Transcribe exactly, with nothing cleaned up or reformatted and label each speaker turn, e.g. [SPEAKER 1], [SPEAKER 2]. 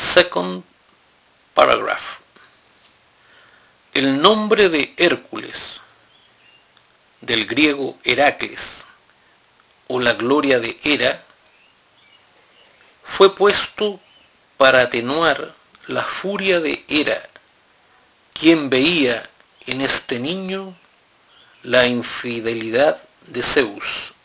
[SPEAKER 1] Second paragraph. El nombre de Hércules, del griego Heracles, o la gloria de Hera, fue puesto para atenuar la furia de Hera, quien veía en este niño la infidelidad de Zeus.